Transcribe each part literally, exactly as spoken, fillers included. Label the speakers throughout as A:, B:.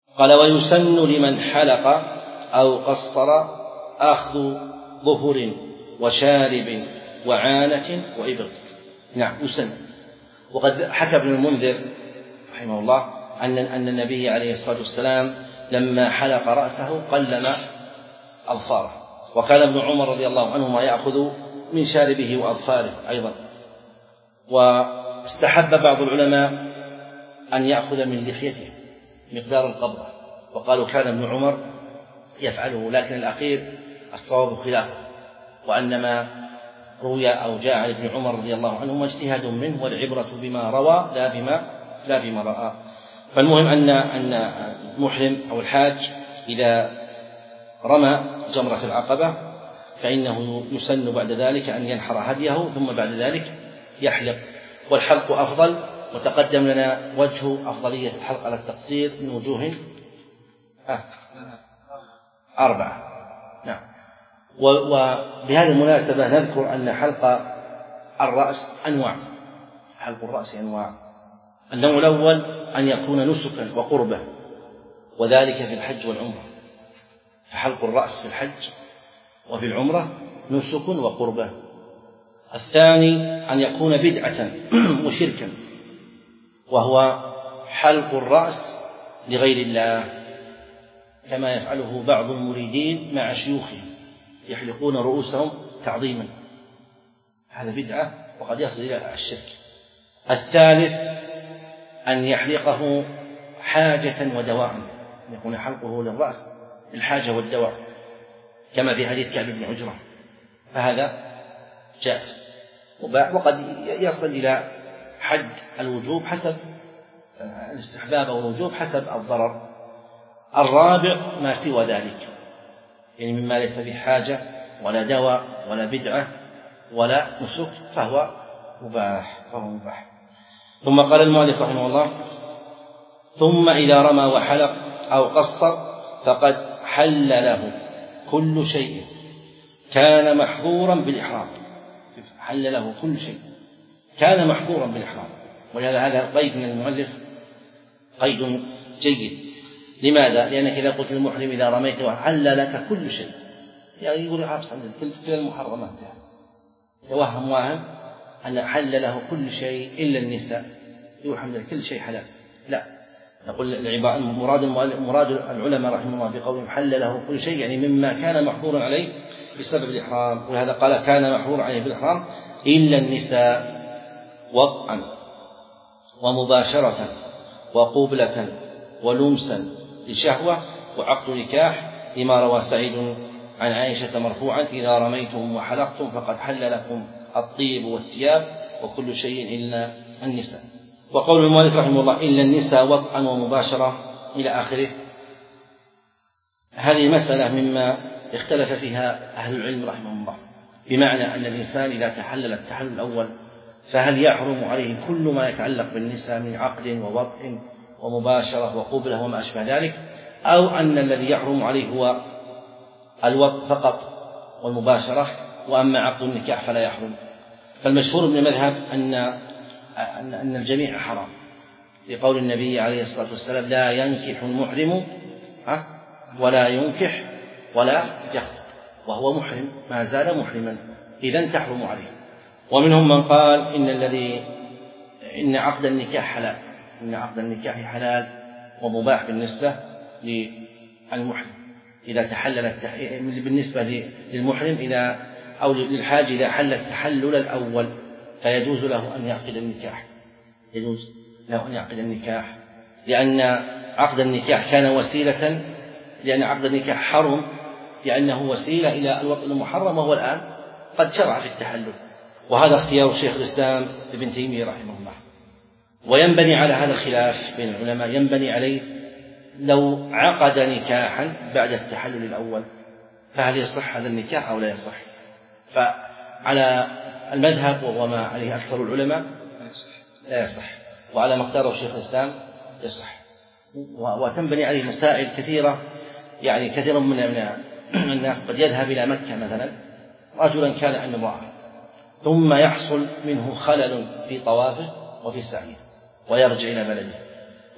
A: قال: ويسن لمن حلق أو قصر أخذ ظفر وشارب وعانة وإبط. نعم، يسن. وقد حكى ابن المنذر رحمه الله أن أن النبي عليه الصلاة والسلام لما حلق رأسه قلم أظفاره، وكان ابن عمر رضي الله عنهما يأخذ من شاربه وأظفاره أيضا. واستحب بعض العلماء أن يأخذ من لحيته مقدار القبضة، وقالوا كان ابن عمر يفعله، لكن الأخير الصواب خلافه، وأنما روي أو جاء عن ابن عمر رضي الله عنهما اجتهاد منه، والعبرة بما روى لا بما لا بما رأى. فالمهم أن أن المحرم أو الحاج إذا رمى جمرة العقبة فإنه يسن بعد ذلك أن ينحر هديه، ثم بعد ذلك يحلق. والحلق أفضل، وتقدم لنا وجه أفضلية الحلق على التقصير من وجوه أربعة. نعم. وبهذه المناسبة نذكر أن حلق الرأس أنواع. حلق الرأس أنواع. النوع الأول أن يكون نسكا وقربة، وذلك في الحج والعمرة. فحلق الرأس في الحج وفي العمرة نسك وقربة. الثاني أن يكون بدعة وشركا، وهو حلق الرأس لغير الله، كما يفعله بعض المريدين مع شيوخهم، يحلقون رؤوسهم تعظيما، هذا بدعة وقد يصل إلى الشرك. الثالث أن يحلقه حاجة ودواء، يكون حلقه للرأس الحاجة والدواء، كما في حديث كعب بن عجرة، فهذا جائز. وقد يصل إلى حد الوجوب حسب الاستحباب أو الوجوب حسب الضرر. الرابع ما سوى ذلك، يعني مما ليس بحاجة ولا دواء ولا بدعة ولا نسك فهو مباح فهو مباح. ثم قال المؤلف رحمه الله: ثم إذا رمى وحلق أو قصر فقد حل له كل شيء كان محظورا بالإحرام. حل له كل شيء كان محظورا بالإحرام. ولهذا هذا قيد من المؤلف قيد جيد. لماذا؟ لأنك إذا قلت للمحرم إذا رميت حل لك كل شيء، يعني يقول عبس عن كل المحرمات، توهم واهم أن حل له كل شيء إلا النساء، يوحمل كل شيء حلال. لا، نقول العبارة مراد مراد العلماء رحمه الله بقولهم حل له كل شيء، يعني مما كان محظورا عليه بسبب الإحرام. ولهذا قال كان محظورا عليه بالإحرام إلا النساء، وطئا ومباشرة وقبلة ولمسا لشهوة وعقد نكاح، لما روى سعيد عن عائشة مرفوعا: إذا رميتم وحلقتم فقد حل لكم الطيب والثياب وكل شيء إلا النساء. وقول المؤلف رحمه الله إلا النساء وطئا ومباشرة إلى آخره، هذه مسألة مما اختلف فيها أهل العلم رحمهم الله، بمعنى أن الإنسان إذا تحلل التحلل الأول فهل يحرم عليه كل ما يتعلق بالنساء من عقد ووطئ ومباشرة وقبلة وما أشبه ذلك، أو أن الذي يحرم عليه هو الوطئ فقط والمباشرة، وأما عقد النكاح فلا يحرم. فالمشهور من المذهب أن أن الجميع حرام، لقول النبي عليه الصلاة والسلام: لا ينكح المحرم ولا ينكح ولا يخطب، وهو محرم ما زال محرما، إذن تحرم عليه. ومنهم من قال إن الذي إن عقد النكاح حلال، إن عقد النكاح حلال ومباح بالنسبة للمحرم إذا تحلل التح... بالنسبة للمحرم إذا أو للحاج إذا حل التحلل الأول فيجوز له أن يعقد النكاح، يجوز له أن يعقد النكاح، لأن عقد النكاح كان وسيلة، لأن عقد النكاح حرم لأنه وسيلة إلى الوطء المحرم، وهو الآن قد شرع في التحلل. وهذا اختيار شيخ الإسلام ابن تيمية رحمه الله. وينبني على هذا الخلاف بين العلماء، ينبني عليه لو عقد نكاحا بعد التحلل الأول فهل يصح هذا النكاح أو لا يصح؟ فعلى المذهب وما عليه أكثر العلماء لا يصح، وعلى ما اختاره شيخ الإسلام يصح. وتنبني عليه مسائل كثيرة، يعني كثير من الناس قد يذهب إلى مكة مثلا رجلا كان عن امرأة، ثم يحصل منه خلل في طوافه وفي سعيه ويرجع إلى بلده،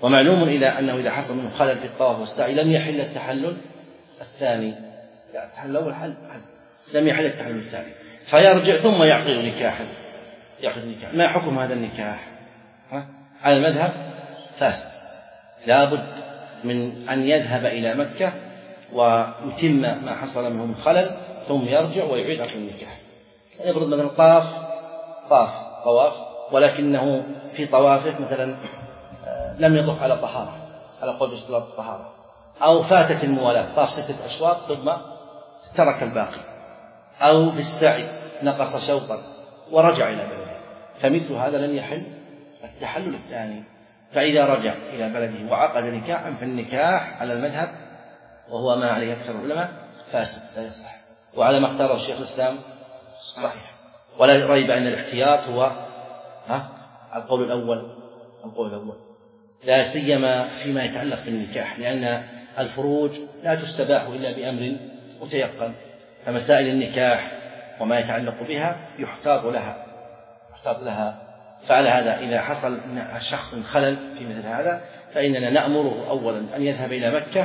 A: ومعلوم إلى أنه إذا حصل منه خلل في الطواف والسعي لم يحل التحلل الثاني، يعني التحلل الأول حل حل لم يحل التحلل الثاني، فيرجع ثم يعقد نكاحا. يعقد نكاح. ما حكم هذا النكاح؟ ها؟ على المذهب فاسد، لابد من أن يذهب إلى مكة ويتم ما حصل منه من خلل ثم يرجع ويعيد عقد النكاح. يفرض مثلا طاف طاف طواف ولكنه في طوافه مثلا لم يطف على طهارة على قول اشتراط الطهارة، أو فاتت الموالاة طاف ستة أشواط ثم ترك الباقي، أو في السعي نقص شوطا ورجع إلى بلده، فمثل هذا لن يحل التحلل الثاني. فإذا رجع إلى بلده وعقد نكاحا فالنكاح على المذهب وهو ما عليه أكثر العلماء فاسد لا يصح، وعلى ما اختاره الشيخ الإسلام صحيح. ولا ريب أن الاحتياط هو ها القول الأول القول الأول لا سيما فيما يتعلق بالنكاح، لأن الفروج لا تستباح إلا بأمر متيقن، فمسائل النكاح وما يتعلق بها يحتاط لها يحتاط لها فعلى هذا إذا حصل شخص خلل في مثل هذا فإننا نأمره أولا أن يذهب إلى مكة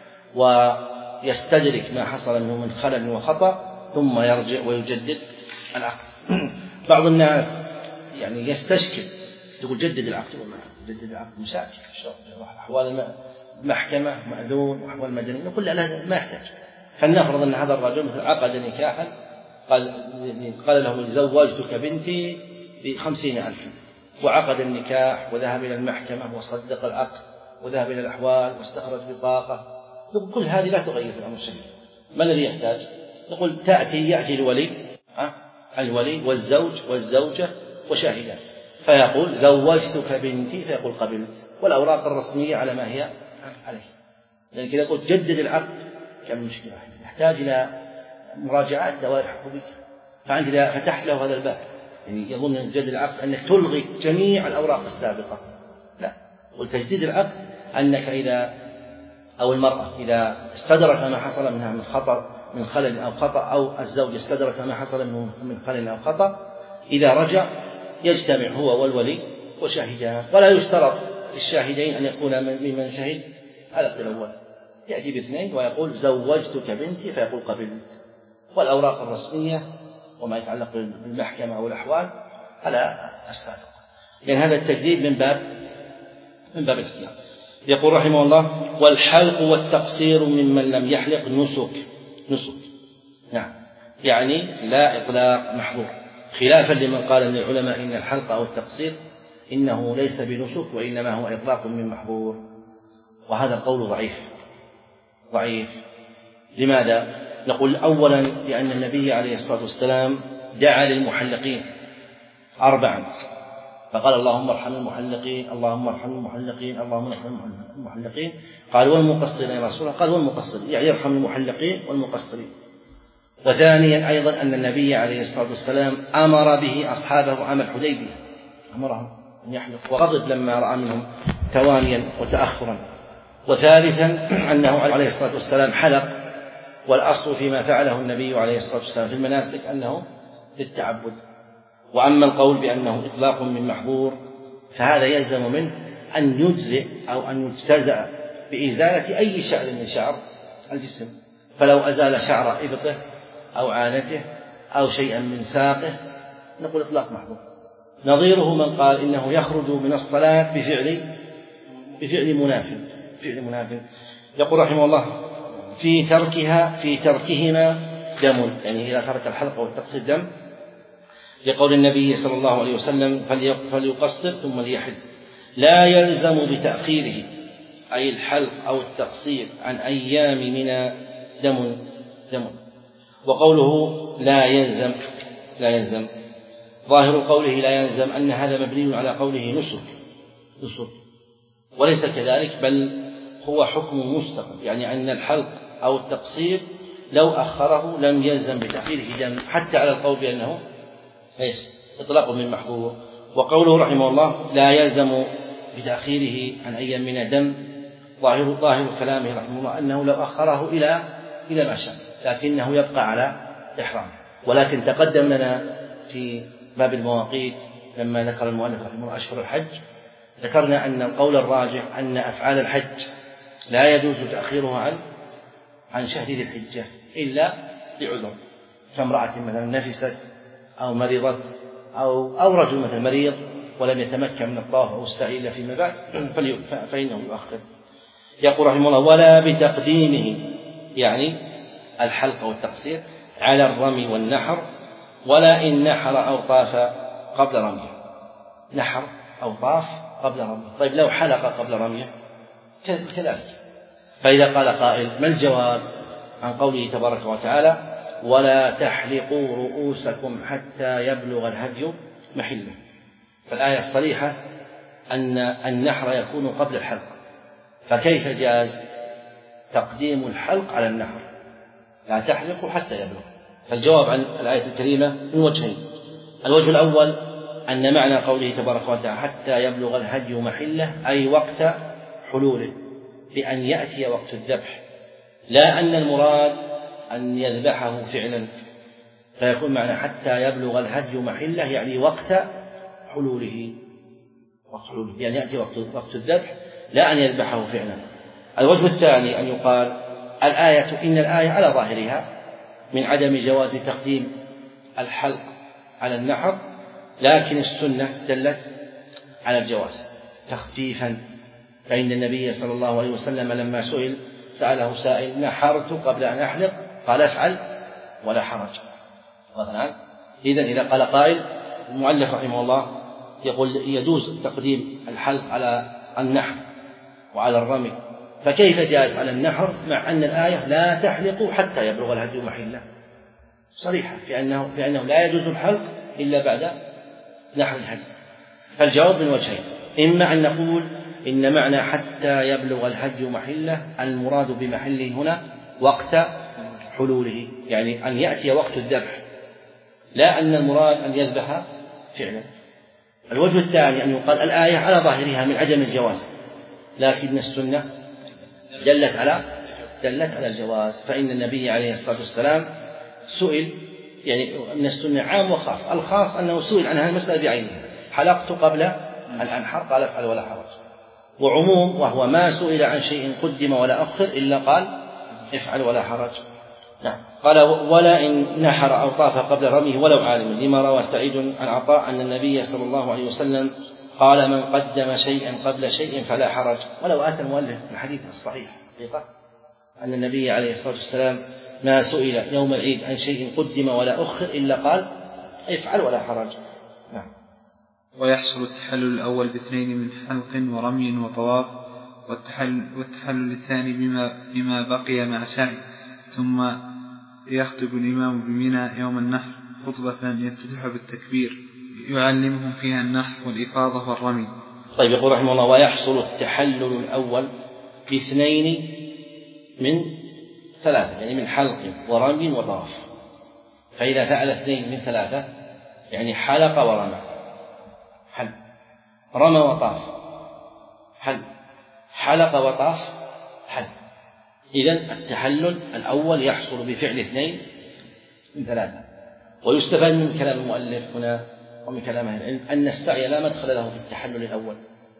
A: ويستدرك ما حصل منه من خلل وخطأ ثم يرجع ويجدد العقد. بعض الناس يعني يستشكل تقول جدد العقد وما جدد العقد مشاكل أحوال المحكمة مأذون وأحوال المدنية، نقول لا ما يحتاج. فلنفرض أن هذا الرجل مثل عقد نكاحا قال قال له زوجتك بنتي بخمسين ألفا وعقد النكاح وذهب إلى المحكمة وصدق العقد وذهب إلى الأحوال واستخرج بطاقة، نقول كل هذه لا تغير في الأمر الشرعي. ما الذي يحتاج؟ نقول تأتي يأتي الولي أه؟ الولي والزوج والزوجة وشاهدان فيقول زوجتك بنتي فيقول قبلت، والأوراق الرسمية على ما هي عليه. لأن كذا قلت جدد العقد كم مشكلة، يحتاج إلى مراجعات دوائر حقوقية. فأنت إذا فتحت له هذا الباب يعني يظن أن جدد العقد أنك تلغي جميع الأوراق السابقة، لا. والتجديد العقد أنك إذا أو المرأة إذا استدرك ما حصل منها من خطأ من خلل أو خطأ، أو الزوج استدرك ما حصل منه من خلل أو خطأ، إذا رجع يجتمع هو والولي وشاهدان، ولا يشترط للشاهدين أن يكون ممن شهد على الأول، يأتي باثنين ويقول زوجتك بنتي فيقول قبلت، والأوراق الرسمية وما يتعلق بالمحكمة أو الأحوال على السابق. لأن يعني هذا التجديد من باب من باب الاختيار. يقول رحمه الله والحلق والتقصير ممن لم يحلق نسك نسك نعم يعني لا إطلاق محظور، خلافا لمن قال من العلماء إن الحلق أو التقصير إنه ليس بنسك وإنما هو إطلاق من محظور، وهذا القول ضعيف ضعيف. لماذا؟ نقول أولا لأن النبي عليه الصلاة والسلام دعا للمحلقين أربعا فقال اللهم ارحم المحلقين اللهم ارحم المحلقين اللهم ارحم المحلقين، قال والمقصرين يا رسول الله، قال والمقصرين يعني يرحم المحلقين والمقصرين. وثانيا أيضا أن النبي عليه الصلاة والسلام أمر به أصحابه عام الحديبية، أمرهم أن يحلقوا وغضب لما رأى منهم توانيا وتأخرا. وثالثا أنه عليه الصلاة والسلام حلق، والأصل فيما فعله النبي عليه الصلاة والسلام في المناسك أنه للتعبد. وأما القول بأنه إطلاق من محظور فهذا يلزم منه أن يجزئ أو أن يجتزأ بإزالة أي شعر من شعر الجسم، فلو أزال شعر إبطه أو عانته أو شيئا من ساقه نقول إطلاق محظور. نظيره من قال إنه يخرج من الصلاة بفعل بفعل مناف فعل مناف. يقول رحمه الله في تركها في تركهما دم، يعني إذا ترك الحلق والتقصير دم، لقول النبي صلى الله عليه وسلم فليقصر ثم ليحل. لا يلزم بتأخيره أي الحلق أو التقصير عن أيام من دم دم. وقوله لا يلزم لا يلزم ظاهر قوله لا يلزم أن هذا مبني على قوله نسك نسك وليس كذلك، بل هو حكم مستقل، يعني أن الحلق أو التقصير لو أخره لم يلزم بتأخيره دم، حتى على القول بأنه ايش إطلاق من محظور. وقوله رحمه الله لا يلزم بتأخيره عن أيام من دم، ظاهر ظاهر كلامه رحمه الله أنه لو أخره إلى إلى ما شاء لكنه يبقى على إحرامه. ولكن تقدم لنا في باب المواقيت لما ذكر المؤلف رحمه الله أشهر الحج ذكرنا أن القول الراجح أن أفعال الحج لا يجوز تأخيرها عن عن شهر ذي الحجة إلا لعذر، كامرأة مثلا نفست أو مرضت أو أو رجل مثلا مريض ولم يتمكن من الطواف أو السعي إلا فيما بعد فإنه يؤخر. يقول رحمه الله: ولا بتقديمه، يعني الحلق والتقصير، على الرمي والنحر، ولا إن نحر أو طاف قبل رميه. نحر أو طاف قبل رميه، طيب لو حلق قبل رميه كذلك. فإذا قال قائل: ما الجواب عن قوله تبارك وتعالى: ولا تحلقوا رؤوسكم حتى يبلغ الهدي محله؟ فالآية الصريحة أن النحر يكون قبل الحلق، فكيف جاز تقديم الحلق على النحر؟ لا تحلقوا حتى يبلغ. فالجواب عن الآية الكريمة من وجهين: الوجه الأول أن معنى قوله تبارك وتعالى حتى يبلغ الهدي محله أي وقت حلوله، بأن يأتي وقت الذبح، لا أن المراد أن يذبحه فعلا، فيكون معنى حتى يبلغ الهدي محله يعني وقت حلوله، وقت حلوله يعني يأتي وقت وقت الذبح، لا أن يذبحه فعلا. الوجه الثاني أن يقال الآية إن الآية على ظاهرها من عدم جواز تقديم الحلق على النحر، لكن السنة دلت على الجواز تخفيفا، فإن النبي صلى الله عليه وسلم لما سئل سأله سائل: نحرت قبل أن أحلق؟ قال: افعل ولا حرج. إذن إذا قال قائل، المؤلف رحمه الله يقول يجوز تقديم الحلق على النحر وعلى الرمي، فكيف جاز على النحر مع أن الآية لا تحلقوا حتى يبلغ الهدي محله؟ صريحة في أنه, في أنه لا يجوز الحلق إلا بعد نحر الهدي. فالجواب من وجهين: إما أن نقول إن معنى حتى يبلغ الهدي محله المراد بمحله هنا وقت حلوله، يعني أن يأتي وقت الذبح، لا أن المراد أن يذبح فعلا. الوجه الثاني أن يقال الآية على ظاهرها من عدم الجواز، لكن السنة دلت على دلت على الجواز، فإن النبي عليه الصلاة والسلام سئل، يعني أن السنة عام وخاص. الخاص أنه سئل عن هذه المسألة بعينها: حلقت قبل أن أنحر؟ قال: افعل ولا حرج. وعموم وهو ما سئل عن شيء قدم ولا أخر إلا قال: افعل ولا حرج. نعم. قال: ولا إن نحر أو طاف قبل رميه ولو عالم، لما روى سعيد عن عطاء أن النبي صلى الله عليه وسلم قال: من قدم شيئا قبل شيء فلا حرج. ولو آتى المؤلف الحديث الصحيح حقيقة أن النبي عليه الصلاة والسلام ما سئل يوم العيد عن شيء قدم ولا أخر إلا قال: افعل ولا حرج. نعم.
B: ويحصل التحلل الأول باثنين من حلق ورمي وطواف، والتحلل, والتحلل الثاني بما, بما بقي مع سعي، ثم يخطب الإمام بمنى يوم النحر خطبة يفتتح بالتكبير يعلمهم فيها النحر والإفاضة والرمي.
A: طيب، يقول رحمه الله: ويحصل التحلل الأول باثنين من ثلاثة، يعني من حلق ورمي وطواف. فإذا فعل اثنين من ثلاثة يعني حلق ورمى حل، رمى وطاف حل، حلق وطاف حل. إذن التحلل الأول يحصل بفعل اثنين من ثلاثة. ويستفاد من كلام المؤلف هنا ومن كلام أهل العلم أن السعي لا مدخل له في التحلل الأول،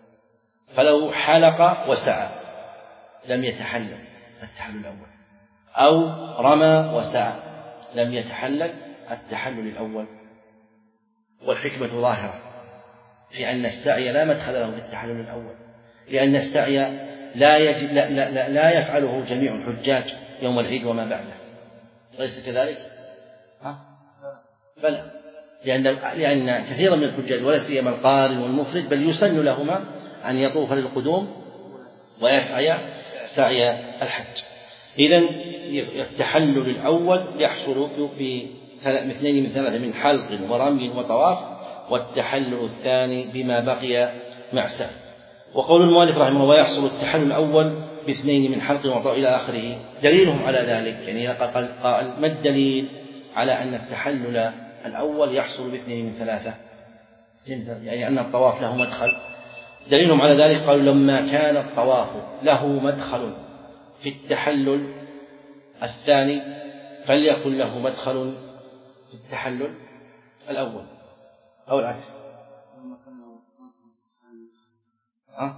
A: فلو حلق وسعى لم يتحلل التحلل الأول، أو رمى وسعى لم يتحلل التحلل الأول. والحكمة ظاهرة في أن السعي لا مدخل له في التحلل الأول، لأن السعي لا, يجب لا, لا, لا يفعله جميع الحجاج يوم العيد وما بعده، أليس كذلك؟ ها؟ بلى، لأن, لأن كثيرا من الحجاج ولا سيما القارن والمفرد بل يسن لهما أن يطوف للقدوم ويسعي سعي الحج. إذن التحلل الأول يحصل باثنين من ثلاثة من حلق ورمي وطواف، والتحلل الثاني بما بقي مع سعي. وقول المؤلف رحمه الله: ويحصل التحلل الأول باثنين من حلق وطواف إلى آخره، دليلهم على ذلك، يعني قال: ما الدليل على أن التحلل الأول يحصل باثنين من ثلاثة؟ يعني أن الطواف له مدخل. دليلهم على ذلك قالوا: لما كان الطواف له مدخل في التحلل الثاني فليكن له مدخل في التحلل الأول، أو العكس. أه؟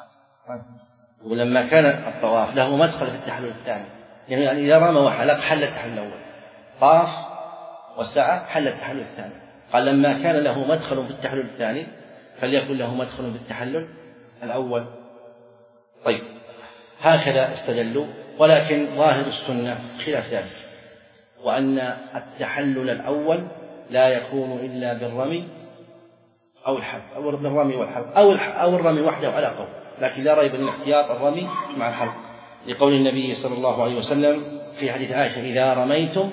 A: ولما كان الطواف له مدخل في التحلل الثاني، يعني إذا رمى وحلق حل التحلل الأول، طاف وسعى حل التحلل الثاني. قال لما كان له مدخل في التحلل الثاني فليكن له مدخل في التحلل الأول. طيب هكذا استدلوا، ولكن ظاهر السنة خلاف ذلك، وأن التحلل الأول لا يكون إلا بالرمي أو الحلق، أو بالرمي والحلق، أو أو الرمي وحده على قول، لكن لا ريب أن الاحتياط الرمي مع الحلق، لقول النبي صلى الله عليه وسلم في حديث عائشة: إذا رميتم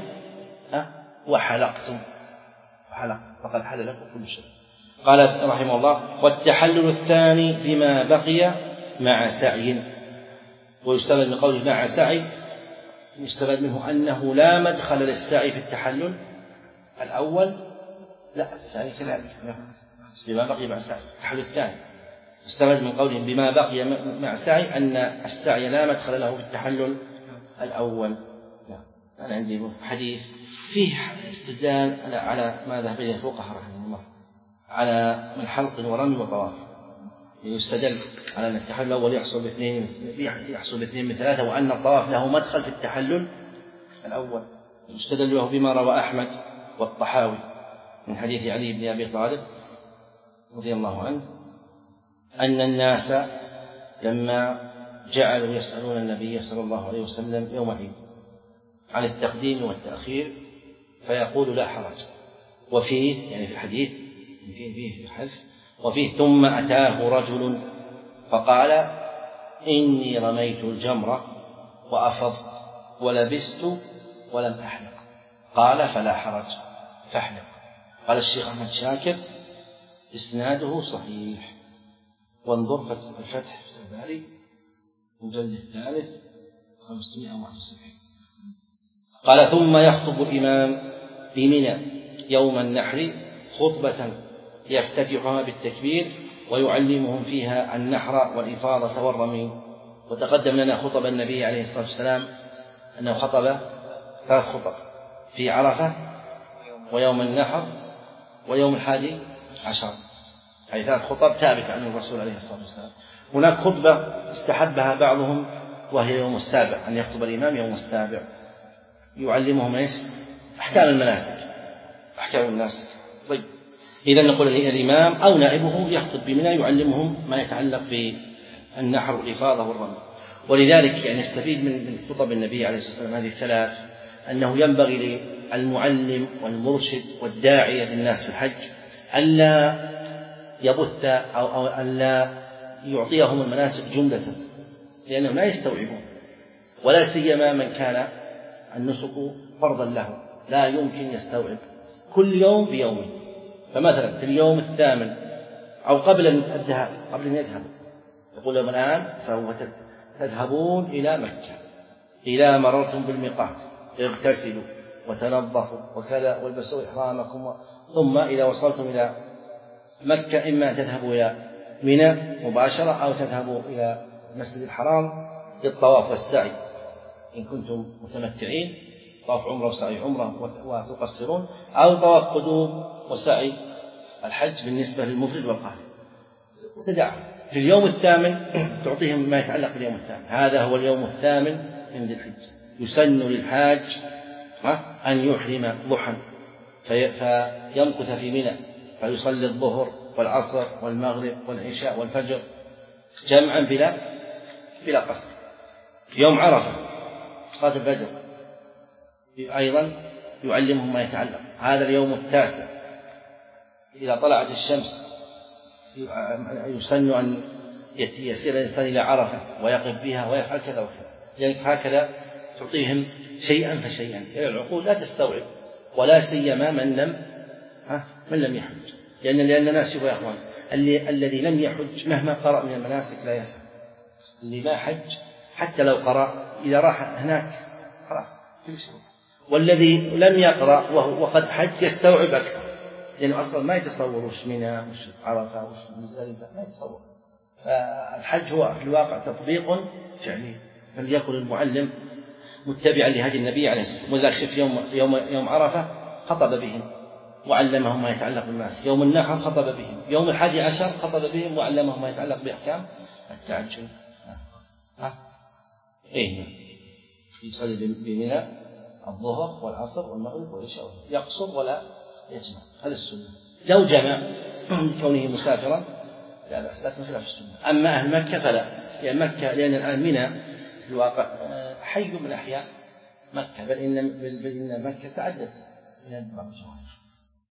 A: وحلقتم وحلق فقد حل لكم كل شيء. قال رحمه الله: والتحلل الثاني بما بقي مع سعي. ويستفاد من قوله مع سعي، يستفاد منه أنه لا مدخل للسعي في التحلل الأول، لا يعني كذلك بما بقي مع سعي التحلل الثاني. يستفاد من قوله بما بقي مع سعي أن السعي لا مدخل له في التحلل الأول. لا. أنا عندي حديث فيه استدلال على ما ذهب إليه الفقهاء رحمه الله على من حلق ورمي وطواف. يستدل على أن التحلل الأول يحصل باثنين يحصل باثنين من ثلاثة، وأن الطواف له مدخل في التحلل الأول. يستدل له بما روى أحمد والطحاوي من حديث علي بن أبي طالب رضي الله عنه أن الناس لما جعلوا يسألون النبي صلى الله عليه وسلم يوم العيد عن التقديم والتأخير فيقول لا حرج، وفيه يعني في الحديث فيه فيه حذف، وفيه ثم أتاه رجل فقال: إني رميت الجمرة وأفضت ولبست ولم أحلق. قال: فلا حرج فاحلق. قال الشيخ أحمد شاكر: إسناده صحيح. وانظر الفتح في الباري المجلد الثالث خمسمائة وواحد وسبعين. قال: ثم يخطب الإمام بمنى يوم النحر خطبة يفتتحها بالتكبير ويعلمهم فيها النحر والإفاضة والرمي. وتقدم لنا خطب النبي عليه الصلاة والسلام أنه خطب ثلاث خطب في عرفة ويوم النحر ويوم الحادي عشر، أي ثلاث خطب ثابتة عن الرسول عليه الصلاة والسلام. هناك خطبة استحبها بعضهم وهي يوم السابع، أن يخطب الإمام يوم السابع يعلمهم إيش؟ أحكام المناسك أحكام المناسك طيب، إذا نقول الإمام أو نائبه يخطب بمنى يعلمهم ما يتعلق بالنحر والإفاضة والرمي. ولذلك يعني نستفيد من خطب النبي عليه الصلاة والسلام هذه الثلاث أنه ينبغي للمعلم والمرشد والداعية للناس في الحج ألا يبث أو, أو ألا يعطيهم المناسك جملة، لأنهم لا يستوعبون، ولا سيما من كان النسك فرضا له لا يمكن يستوعب كل يوم بيومه. فمثلا في اليوم الثامن أو قبل الذهاب قبل أن يذهب يقول لهم: الآن سوف تذهبون إلى مكة، إذا مررتم بالميقات اغتسلوا وتنظفوا وكذا والبسوا إحرامكم، ثم إذا وصلتم إلى مكة إما تذهبوا إلى منى مباشرة أو تذهبوا إلى المسجد الحرام للطواف والسعي إن كنتم متمتعين، طواف عمرة وسعي عمرة وتقصرون، أو طواف قدوم وسعي الحج بالنسبة للمفرد والقارن. وتدع في اليوم الثامن تعطيهم ما يتعلق باليوم الثامن. هذا هو اليوم الثامن من ذي الحجة. يسن للحاج أن يحرم ضحى فيمكث في منى فيصلي الظهر والعصر والمغرب والعشاء والفجر جمعا بلا بلا قصر. يوم عرفة صلاة الفجر أيضا يعلمهم ما يتعلق. هذا اليوم التاسع إذا طلعت الشمس يسن أن يسير الإنسان إلى عرفة ويقف بها ويفعل كذا وكذا. يعني هكذا تعطيهم شيئا فشيئا، يعني العقول لا تستوعب، ولا سيما من لم من لم يحج، لأن لأن الناس شوفوا يا أخوان اللي الذي لم يحج مهما قرأ من المناسك لا يفهم. اللي ما حج حتى لو قرأ إذا راح هناك خلاص كل شيء، والذي لم يقرأ وقد حج يستوعب أكثر، لأنه أصلا ما يتصور وش منى وش عرفة وش مزدلفة، ما يتصور. فالحج هو في الواقع تطبيق فعلي، فليكن المعلم متبعا لهدي النبي عليه الصلاة والسلام. ولذلك شوف يوم يوم يوم عرفة خطب بهم وعلمهم ما يتعلق بالناس. يوم النحر خطب بهم، يوم الحادي عشر خطب بهم وعلمهم ما يتعلق بأحكام التعجل. ها؟ إيه نعم. يصلي بمنى الظهر والعصر والمغرب والعشاء، يقصر ولا يجمع، هذا السنة. لو جمع كونه مسافرا لا بأس، لكن خلاف السنة. أما أهل مكة فلا، لأن مكة لأن الآن منى في الواقع حي من أحياء مكة، بل إن بل إن مكة تعدت من بعض الجوانب.